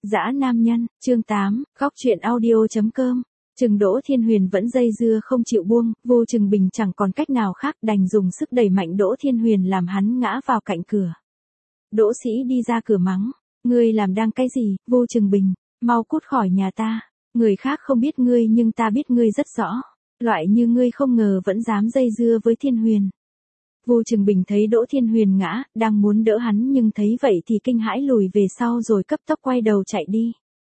Dã nam nhân, chương 8, góc truyện audio.com. Chừng Đỗ Thiên Huyền vẫn dây dưa không chịu buông, Vô Chừng Bình chẳng còn cách nào khác đành dùng sức đẩy mạnh Đỗ Thiên Huyền làm hắn ngã vào cạnh cửa. Đỗ Sĩ đi ra cửa mắng, ngươi làm đang cái gì, Vô Chừng Bình, mau cút khỏi nhà ta, người khác không biết ngươi nhưng ta biết ngươi rất rõ, loại như ngươi không ngờ vẫn dám dây dưa với Thiên Huyền. Vô Chừng Bình thấy Đỗ Thiên Huyền ngã, đang muốn đỡ hắn nhưng thấy vậy thì kinh hãi lùi về sau rồi cấp tốc quay đầu chạy đi.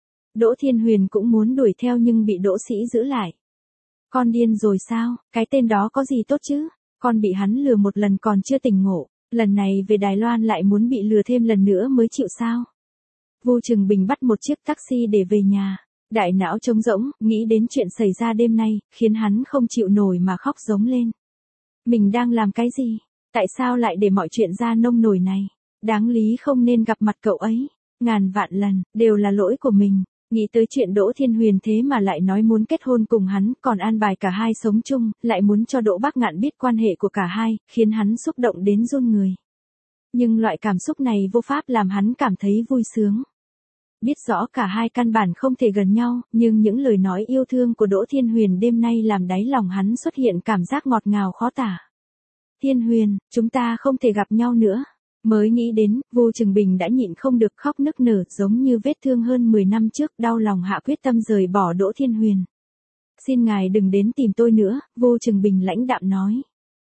Đỗ Thiên Huyền cũng muốn đuổi theo nhưng bị Đỗ Sĩ giữ lại. Con điên rồi sao, cái tên đó có gì tốt chứ, con bị hắn lừa một lần còn chưa tỉnh ngộ, lần này về Đài Loan lại muốn bị lừa thêm lần nữa mới chịu sao. Vô Chừng Bình bắt một chiếc taxi để về nhà, đại não trống rỗng, nghĩ đến chuyện xảy ra đêm nay, khiến hắn không chịu nổi mà khóc giống lên. Mình đang làm cái gì? Tại sao lại để mọi chuyện ra nông nổi này? Đáng lý không nên gặp mặt cậu ấy. Ngàn vạn lần, đều là lỗi của mình. Nghĩ tới chuyện Đỗ Thiên Huyền thế mà lại nói muốn kết hôn cùng hắn, còn an bài cả hai sống chung, lại muốn cho Đỗ Bác Ngạn biết quan hệ của cả hai, khiến hắn xúc động đến run người. Nhưng loại cảm xúc này vô pháp làm hắn cảm thấy vui sướng. Biết rõ cả hai căn bản không thể gần nhau, nhưng những lời nói yêu thương của Đỗ Thiên Huyền đêm nay làm đáy lòng hắn xuất hiện cảm giác ngọt ngào khó tả. Thiên Huyền, chúng ta không thể gặp nhau nữa. Mới nghĩ đến, Vô Chừng Bình đã nhịn không được khóc nức nở giống như vết thương hơn 10 năm trước, đau lòng hạ quyết tâm rời bỏ Đỗ Thiên Huyền. Xin ngài đừng đến tìm tôi nữa, Vô Chừng Bình lãnh đạm nói.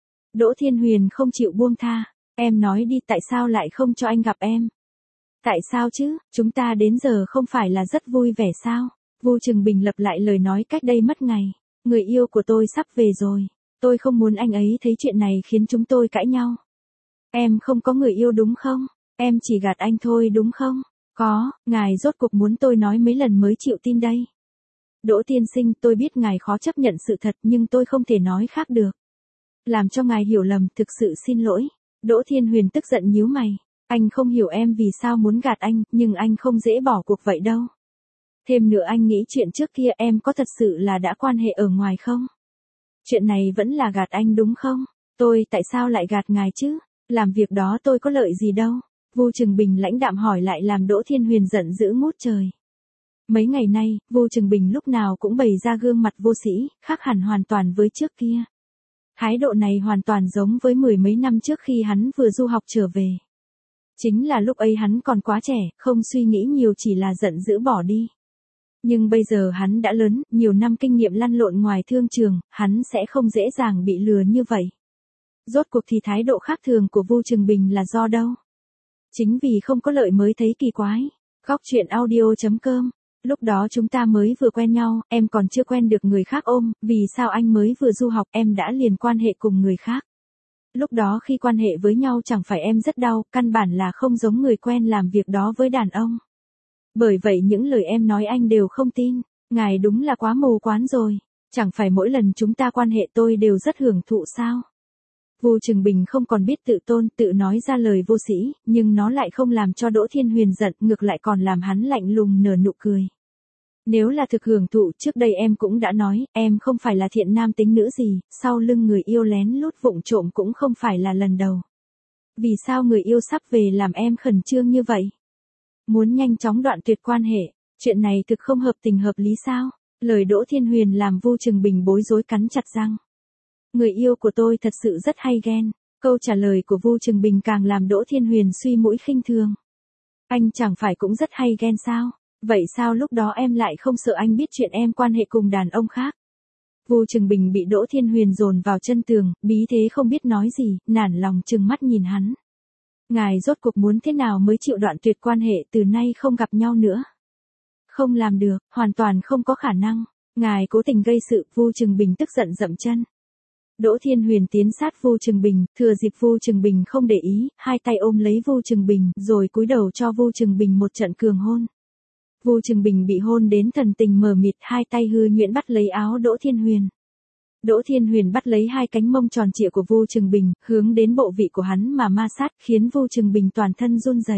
Đỗ Thiên Huyền không chịu buông tha, em nói đi tại sao lại không cho anh gặp em. Tại sao chứ, chúng ta đến giờ không phải là rất vui vẻ sao? Vô Chừng Bình lặp lại lời nói cách đây mất ngày. Người yêu của tôi sắp về rồi. Tôi không muốn anh ấy thấy chuyện này khiến chúng tôi cãi nhau. Em không có người yêu đúng không? Em chỉ gạt anh thôi đúng không? Có, ngài rốt cuộc muốn tôi nói mấy lần mới chịu tin đây. Đỗ tiên sinh, tôi biết ngài khó chấp nhận sự thật nhưng tôi không thể nói khác được. Làm cho ngài hiểu lầm, thực sự xin lỗi. Đỗ Thiên Huyền tức giận nhíu mày. Anh không hiểu em vì sao muốn gạt anh, nhưng anh không dễ bỏ cuộc vậy đâu. Thêm nữa anh nghĩ chuyện trước kia em có thật sự là đã quan hệ ở ngoài không? Chuyện này vẫn là gạt anh đúng không? Tôi tại sao lại gạt ngài chứ? Làm việc đó tôi có lợi gì đâu? Vô Chừng Bình lãnh đạm hỏi lại làm Đỗ Thiên Huyền giận dữ ngút trời. Mấy ngày nay, Vô Chừng Bình lúc nào cũng bày ra gương mặt vô sĩ, khác hẳn hoàn toàn với trước kia. Thái độ này hoàn toàn giống với 10 mấy năm trước khi hắn vừa du học trở về. Chính là lúc ấy hắn còn quá trẻ, không suy nghĩ nhiều chỉ là giận dữ bỏ đi. Nhưng bây giờ hắn đã lớn, nhiều năm kinh nghiệm lăn lộn ngoài thương trường, hắn sẽ không dễ dàng bị lừa như vậy. Rốt cuộc thì thái độ khác thường của Vô Chừng Bình là do đâu? Chính vì không có lợi mới thấy kỳ quái. Góc truyện audio.com. Lúc đó chúng ta mới vừa quen nhau, em còn chưa quen được người khác ôm, vì sao anh mới vừa du học em đã liền quan hệ cùng người khác? Lúc đó khi quan hệ với nhau chẳng phải em rất đau, căn bản là không giống người quen làm việc đó với đàn ông. Bởi vậy những lời em nói anh đều không tin, ngài đúng là quá mù quáng rồi, chẳng phải mỗi lần chúng ta quan hệ tôi đều rất hưởng thụ sao? Vô Chừng Bình không còn biết tự tôn, tự nói ra lời vô sĩ, nhưng nó lại không làm cho Đỗ Thiên Huyền giận, ngược lại còn làm hắn lạnh lùng nở nụ cười. Nếu là thực hưởng thụ trước đây em cũng đã nói, em không phải là thiện nam tính nữ gì, sau lưng người yêu lén lút vụng trộm cũng không phải là lần đầu. Vì sao người yêu sắp về làm em khẩn trương như vậy? Muốn nhanh chóng đoạn tuyệt quan hệ, chuyện này thực không hợp tình hợp lý sao? Lời Đỗ Thiên Huyền làm Vô Chừng Bình bối rối cắn chặt răng. Người yêu của tôi thật sự rất hay ghen. Câu trả lời của Vô Chừng Bình càng làm Đỗ Thiên Huyền suy mũi khinh thường. Anh chẳng phải cũng rất hay ghen sao? Vậy sao lúc đó em lại không sợ anh biết chuyện em quan hệ cùng đàn ông khác? Vô Chừng Bình bị Đỗ Thiên Huyền dồn vào chân tường, bí thế không biết nói gì, nản lòng trừng mắt nhìn hắn. Ngài rốt cuộc muốn thế nào mới chịu đoạn tuyệt quan hệ từ nay không gặp nhau nữa? Không làm được, hoàn toàn không có khả năng. Ngài cố tình gây sự, Vô Chừng Bình tức giận dậm chân. Đỗ Thiên Huyền tiến sát Vô Chừng Bình, thừa dịp Vô Chừng Bình không để ý, hai tay ôm lấy Vô Chừng Bình, rồi cúi đầu cho Vô Chừng Bình một trận cường hôn. Vô Chừng Bình bị hôn đến thần tình mờ mịt, hai tay hư nhuyễn bắt lấy áo Đỗ Thiên Huyền. Đỗ Thiên Huyền bắt lấy hai cánh mông tròn trịa của Vô Chừng Bình, hướng đến bộ vị của hắn mà ma sát, khiến Vô Chừng Bình toàn thân run rẩy.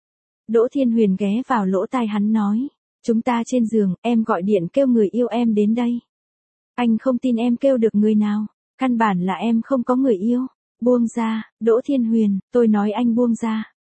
Đỗ Thiên Huyền ghé vào lỗ tai hắn nói, chúng ta trên giường, em gọi điện kêu người yêu em đến đây. Anh không tin em kêu được người nào, căn bản là em không có người yêu. Buông ra, Đỗ Thiên Huyền, tôi nói anh buông ra.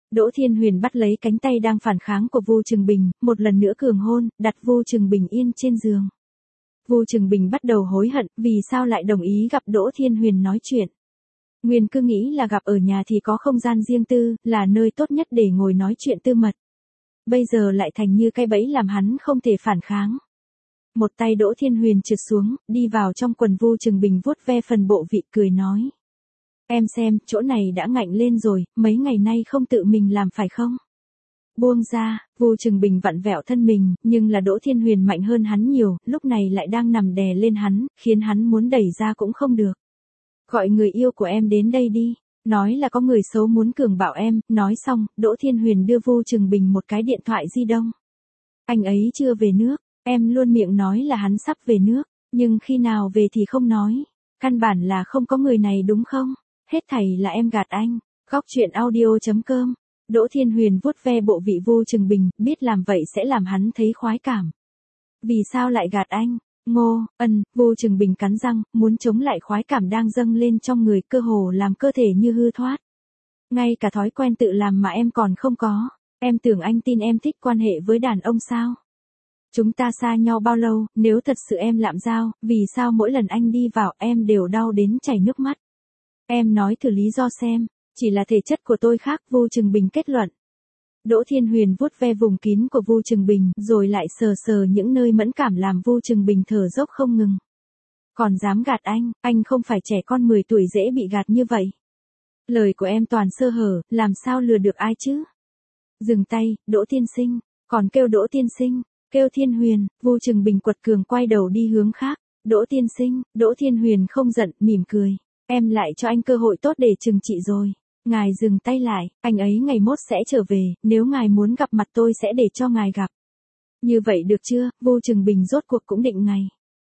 Đỗ Thiên Huyền bắt lấy cánh tay đang phản kháng của Vu Trừng Bình, một lần nữa cường hôn, đặt Vu Trừng Bình yên trên giường. Vu Trừng Bình bắt đầu hối hận, vì sao lại đồng ý gặp Đỗ Thiên Huyền nói chuyện. Nguyên cứ nghĩ là gặp ở nhà thì có không gian riêng tư, là nơi tốt nhất để ngồi nói chuyện tư mật. Bây giờ lại thành như cái bẫy làm hắn không thể phản kháng. Một tay Đỗ Thiên Huyền trượt xuống, đi vào trong quần Vu Trừng Bình vuốt ve phần bộ vị cười nói. Em xem, chỗ này đã ngạnh lên rồi, mấy ngày nay không tự mình làm phải không? Buông ra, Vu Trừng Bình vặn vẹo thân mình, nhưng là Đỗ Thiên Huyền mạnh hơn hắn nhiều, lúc này lại đang nằm đè lên hắn, khiến hắn muốn đẩy ra cũng không được. Gọi người yêu của em đến đây đi, nói là có người xấu muốn cường bạo em, nói xong, Đỗ Thiên Huyền đưa Vu Trừng Bình một cái điện thoại di động. Anh ấy chưa về nước, em luôn miệng nói là hắn sắp về nước, nhưng khi nào về thì không nói, căn bản là không có người này đúng không? Hết thảy là em gạt anh. Góc truyện audio.com. Đỗ Thiên Huyền vuốt ve bộ vị Vu Trừng Bình, biết làm vậy sẽ làm hắn thấy khoái cảm. Vì sao lại gạt anh? Ngô, Vu Trừng Bình cắn răng, muốn chống lại khoái cảm đang dâng lên trong người, cơ hồ làm cơ thể như hư thoát. Ngay cả thói quen tự làm mà em còn không có. Em tưởng anh tin em thích quan hệ với đàn ông sao? Chúng ta xa nhau bao lâu, nếu thật sự em lạm giao, vì sao mỗi lần anh đi vào em đều đau đến chảy nước mắt? Em nói thử lý do xem, chỉ là thể chất của tôi khác, Vu Trừng Bình kết luận. Đỗ Thiên Huyền vuốt ve vùng kín của Vu Trừng Bình, rồi lại sờ sờ những nơi mẫn cảm làm Vu Trừng Bình thở dốc không ngừng. Còn dám gạt anh không phải trẻ con 10 tuổi dễ bị gạt như vậy. Lời của em toàn sơ hở, làm sao lừa được ai chứ? Dừng tay, Đỗ Tiên Sinh, còn kêu Đỗ Tiên Sinh, kêu Thiên Huyền, Vu Trừng Bình quật cường quay đầu đi hướng khác. Đỗ Tiên Sinh, Đỗ Thiên Huyền không giận, mỉm cười. Em lại cho anh cơ hội tốt để trừng trị rồi. Ngài dừng tay lại, anh ấy ngày mốt sẽ trở về, nếu ngài muốn gặp mặt tôi sẽ để cho ngài gặp. Như vậy được chưa? Vu Trừng Bình rốt cuộc cũng định ngày.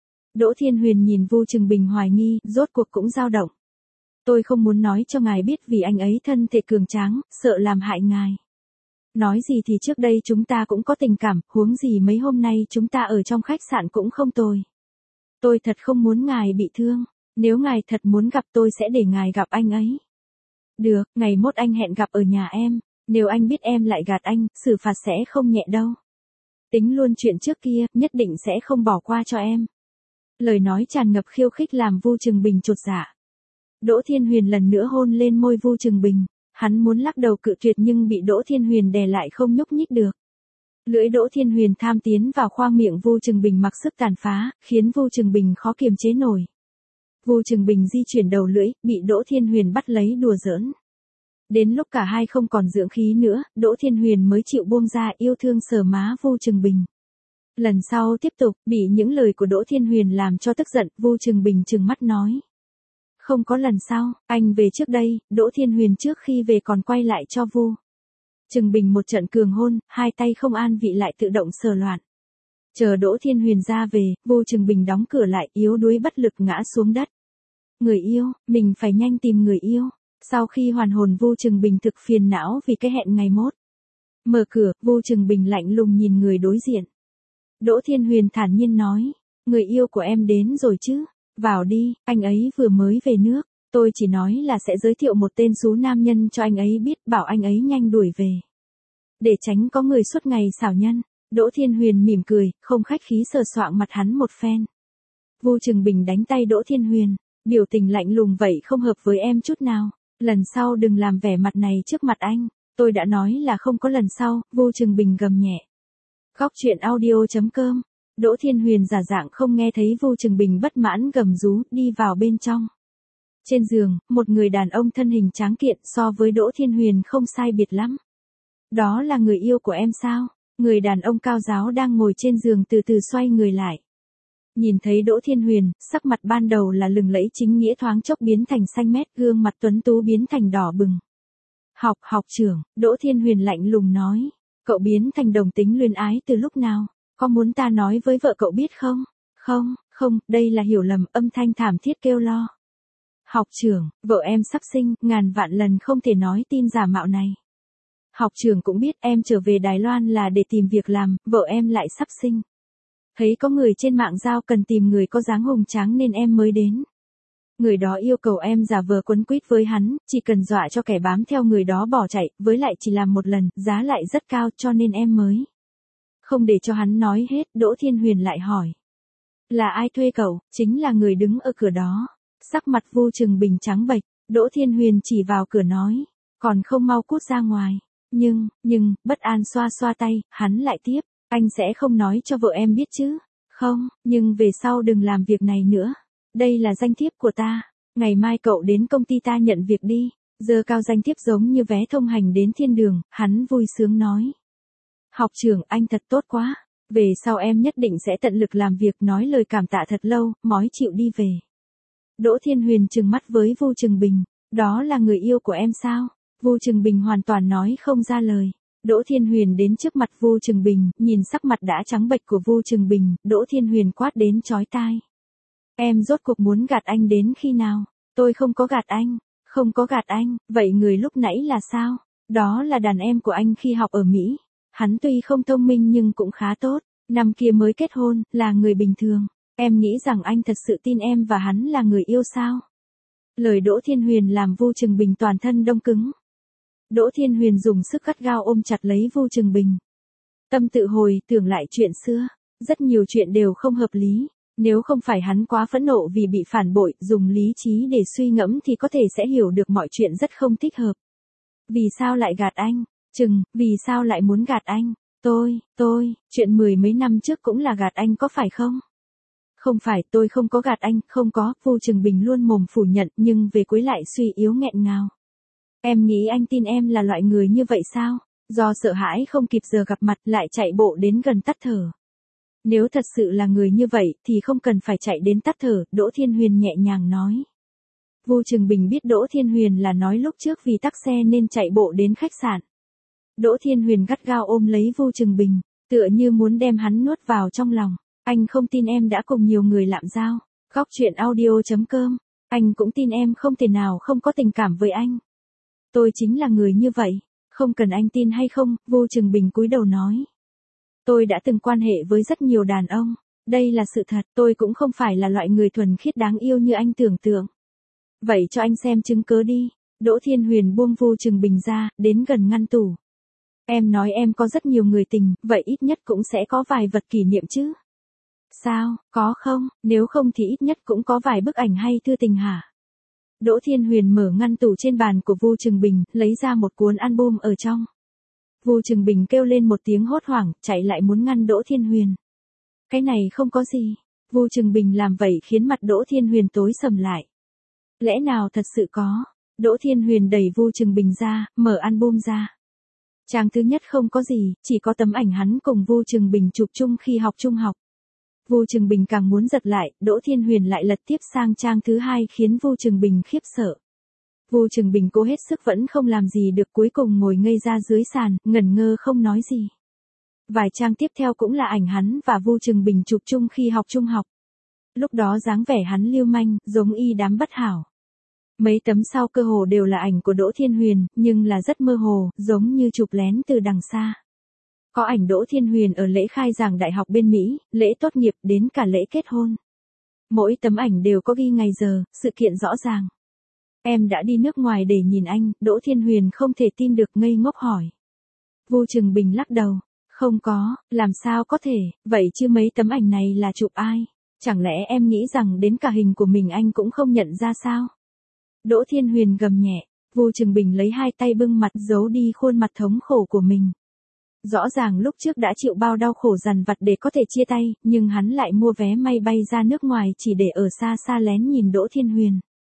Đỗ Thiên Huyền nhìn Vu Trừng Bình hoài nghi, rốt cuộc cũng dao động. Tôi không muốn nói cho ngài biết vì anh ấy thân thể cường tráng, sợ làm hại ngài. Nói gì thì trước đây chúng ta cũng có tình cảm, huống gì mấy hôm nay chúng ta ở trong khách sạn cũng không tồi. Tôi thật không muốn ngài bị thương. Nếu ngài thật muốn gặp tôi sẽ để ngài gặp anh ấy. Được, ngày mốt anh hẹn gặp ở nhà em, nếu anh biết em lại gạt anh, xử phạt sẽ không nhẹ đâu. Tính luôn chuyện trước kia, nhất định sẽ không bỏ qua cho em. Lời nói tràn ngập khiêu khích làm Vu Trừng Bình chột dạ. Đỗ Thiên Huyền lần nữa hôn lên môi Vu Trừng Bình, hắn muốn lắc đầu cự tuyệt nhưng bị Đỗ Thiên Huyền đè lại không nhúc nhích được. Lưỡi Đỗ Thiên Huyền tham tiến vào khoang miệng Vu Trừng Bình mặc sức tàn phá, khiến Vu Trừng Bình khó kiềm chế nổi. Vu Trừng Bình di chuyển đầu lưỡi, bị Đỗ Thiên Huyền bắt lấy đùa giỡn. Đến lúc cả hai không còn dưỡng khí nữa, Đỗ Thiên Huyền mới chịu buông ra, yêu thương sờ má Vu Trừng Bình. Lần sau tiếp tục, bị những lời của Đỗ Thiên Huyền làm cho tức giận, Vu Trừng Bình trừng mắt nói. Không có lần sau, anh về trước đây, Đỗ Thiên Huyền trước khi về còn quay lại cho Vu Trừng Bình một trận cường hôn, hai tay không an vị lại tự động sờ loạn. Chờ Đỗ Thiên Huyền ra về, Vu Trừng Bình đóng cửa lại, yếu đuối bất lực ngã xuống đất. Người yêu, mình phải nhanh tìm người yêu. Sau khi hoàn hồn Vu Trừng Bình thực phiền não vì cái hẹn ngày mốt. Mở cửa, Vu Trừng Bình lạnh lùng nhìn người đối diện. Đỗ Thiên Huyền thản nhiên nói, người yêu của em đến rồi chứ, vào đi, anh ấy vừa mới về nước, tôi chỉ nói là sẽ giới thiệu một tên xú nam nhân cho anh ấy biết, bảo anh ấy nhanh đuổi về. Để tránh có người suốt ngày xảo nhân. Đỗ Thiên Huyền mỉm cười, không khách khí sờ soạng mặt hắn một phen. Vu Trừng Bình đánh tay Đỗ Thiên Huyền, biểu tình lạnh lùng vậy không hợp với em chút nào, lần sau đừng làm vẻ mặt này trước mặt anh, tôi đã nói là không có lần sau, Vu Trừng Bình gầm nhẹ. Góc truyện audio.com. Đỗ Thiên Huyền giả dạng không nghe thấy Vu Trừng Bình bất mãn gầm rú, đi vào bên trong. Trên giường, một người đàn ông thân hình tráng kiện so với Đỗ Thiên Huyền không sai biệt lắm. Đó là người yêu của em sao? Người đàn ông cao ráo đang ngồi trên giường từ từ xoay người lại. Nhìn thấy Đỗ Thiên Huyền, sắc mặt ban đầu là lừng lẫy chính nghĩa thoáng chốc biến thành xanh mét, gương mặt tuấn tú biến thành đỏ bừng. Học trưởng, Đỗ Thiên Huyền lạnh lùng nói. Cậu biến thành đồng tính luyến ái từ lúc nào? Có muốn ta nói với vợ cậu biết không? Không, đây là hiểu lầm, âm thanh thảm thiết kêu lo. Học trưởng, vợ em sắp sinh, ngàn vạn lần không thể nói tin giả mạo này. Học trưởng cũng biết em trở về Đài Loan là để tìm việc làm, vợ em lại sắp sinh. Thấy có người trên mạng giao cần tìm người có dáng hùng tráng nên em mới đến. Người đó yêu cầu em giả vờ quấn quýt với hắn, chỉ cần dọa cho kẻ bám theo người đó bỏ chạy, với lại chỉ làm một lần, giá lại rất cao cho nên em mới. Không để cho hắn nói hết, Đỗ Thiên Huyền lại hỏi. Là ai thuê cậu? Chính là người đứng ở cửa đó. Sắc mặt Vu Trừng Bình trắng bệch, Đỗ Thiên Huyền chỉ vào cửa nói. Còn không mau cút ra ngoài. Nhưng, bất an xoa xoa tay, hắn lại tiếp. Anh sẽ không nói cho vợ em biết chứ? Không, nhưng về sau đừng làm việc này nữa. Đây là danh thiếp của ta. Ngày mai cậu đến công ty ta nhận việc đi. Giơ cao danh thiếp giống như vé thông hành đến thiên đường, hắn vui sướng nói. Học trưởng anh thật tốt quá. Về sau em nhất định sẽ tận lực làm việc, nói lời cảm tạ thật lâu, mói chịu đi về. Đỗ Thiên Huyền trừng mắt với Vu Trừng Bình. Đó là người yêu của em sao? Vu Trừng Bình hoàn toàn nói không ra lời. Đỗ Thiên Huyền đến trước mặt Vu Trừng Bình, nhìn sắc mặt đã trắng bệch của Vu Trừng Bình, Đỗ Thiên Huyền quát đến chói tai. Em rốt cuộc muốn gạt anh đến khi nào? Tôi không có gạt anh. Không có gạt anh, vậy người lúc nãy là sao? Đó là đàn em của anh khi học ở Mỹ. Hắn tuy không thông minh nhưng cũng khá tốt. Năm kia mới kết hôn, là người bình thường. Em nghĩ rằng anh thật sự tin em và hắn là người yêu sao? Lời Đỗ Thiên Huyền làm Vu Trừng Bình toàn thân đông cứng. Đỗ Thiên Huyền dùng sức gắt gao ôm chặt lấy Vu Trừng Bình. Tâm tự hồi tưởng lại chuyện xưa. Rất nhiều chuyện đều không hợp lý. Nếu không phải hắn quá phẫn nộ vì bị phản bội, dùng lý trí để suy ngẫm thì có thể sẽ hiểu được mọi chuyện rất không thích hợp. Vì sao lại gạt anh? Vì sao lại muốn gạt anh? Chuyện 10 mấy năm trước cũng là gạt anh có phải không? Không phải, tôi không có gạt anh, không có, Vu Trừng Bình luôn mồm phủ nhận nhưng về cuối lại suy yếu nghẹn ngào. Em nghĩ anh tin em là loại người như vậy sao? Do sợ hãi không kịp giờ gặp mặt lại chạy bộ đến gần tắt thở. Nếu thật sự là người như vậy thì không cần phải chạy đến tắt thở, Đỗ Thiên Huyền nhẹ nhàng nói. Vu Trừng Bình biết Đỗ Thiên Huyền là nói lúc trước vì tắc xe nên chạy bộ đến khách sạn. Đỗ Thiên Huyền gắt gao ôm lấy Vu Trừng Bình, tựa như muốn đem hắn nuốt vào trong lòng. Anh không tin em đã cùng nhiều người lạm giao. Góc truyện audio.com. Anh cũng tin em không thể nào không có tình cảm với anh. Tôi chính là người như vậy. Không cần anh tin hay không, Vu Trừng Bình cúi đầu nói. Tôi đã từng quan hệ với rất nhiều đàn ông. Đây là sự thật, tôi cũng không phải là loại người thuần khiết đáng yêu như anh tưởng tượng. Vậy cho anh xem chứng cớ đi. Đỗ Thiên Huyền buông Vu Trừng Bình ra, đến gần ngăn tủ. Em nói em có rất nhiều người tình, vậy ít nhất cũng sẽ có vài vật kỷ niệm chứ. Sao, có không, nếu không thì ít nhất cũng có vài bức ảnh hay thư tình hả? Đỗ Thiên Huyền mở ngăn tủ trên bàn của Vu Trừng Bình, lấy ra một cuốn album ở trong. Vu Trừng Bình kêu lên một tiếng hốt hoảng, chạy lại muốn ngăn Đỗ Thiên Huyền. Cái này không có gì. Vu Trừng Bình làm vậy khiến mặt Đỗ Thiên Huyền tối sầm lại. Lẽ nào thật sự có? Đỗ Thiên Huyền đẩy Vu Trừng Bình ra, mở album ra. Trang thứ nhất không có gì, chỉ có tấm ảnh hắn cùng Vu Trừng Bình chụp chung khi học trung học. Vu Trừng Bình càng muốn giật lại, Đỗ Thiên Huyền lại lật tiếp sang trang thứ hai khiến Vu Trừng Bình khiếp sợ. Vu Trừng Bình cố hết sức vẫn không làm gì được, cuối cùng ngồi ngây ra dưới sàn, ngẩn ngơ không nói gì. Vài trang tiếp theo cũng là ảnh hắn và Vu Trừng Bình chụp chung khi học trung học. Lúc đó dáng vẻ hắn lưu manh, giống y đám bất hảo. Mấy tấm sau cơ hồ đều là ảnh của Đỗ Thiên Huyền, nhưng là rất mơ hồ, giống như chụp lén từ đằng xa. Có ảnh Đỗ Thiên Huyền ở lễ khai giảng đại học bên Mỹ, lễ tốt nghiệp đến cả lễ kết hôn. Mỗi tấm ảnh đều có ghi ngày giờ, sự kiện rõ ràng. Em đã đi nước ngoài để nhìn anh, Đỗ Thiên Huyền không thể tin được ngây ngốc hỏi. Vu Trừng Bình lắc đầu. Không có, làm sao có thể, vậy chứ mấy tấm ảnh này là chụp ai? Chẳng lẽ em nghĩ rằng đến cả hình của mình anh cũng không nhận ra sao? Đỗ Thiên Huyền gầm nhẹ, Vu Trừng Bình lấy hai tay bưng mặt giấu đi khuôn mặt thống khổ của mình. Rõ ràng lúc trước đã chịu bao đau khổ dằn vặt để có thể chia tay, nhưng hắn lại mua vé may bay ra nước ngoài chỉ để ở xa xa lén nhìn Đỗ Thiên Huyền.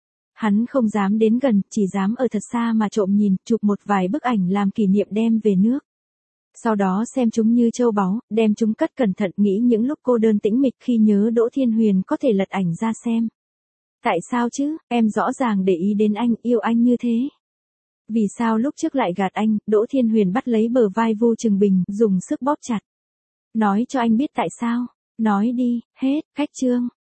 Hắn không dám đến gần, chỉ dám ở thật xa mà trộm nhìn, chụp một vài bức ảnh làm kỷ niệm đem về nước. Sau đó xem chúng như châu báu, đem chúng cất cẩn thận, nghĩ những lúc cô đơn tĩnh mịch khi nhớ Đỗ Thiên Huyền có thể lật ảnh ra xem. Tại sao chứ, em rõ ràng để ý đến anh, yêu anh như thế. Vì sao lúc trước lại gạt anh? Đỗ Thiên Huyền bắt lấy bờ vai Vu Trừng Bình, dùng sức bóp chặt. Nói cho anh biết tại sao. Nói đi, hết, khách chương.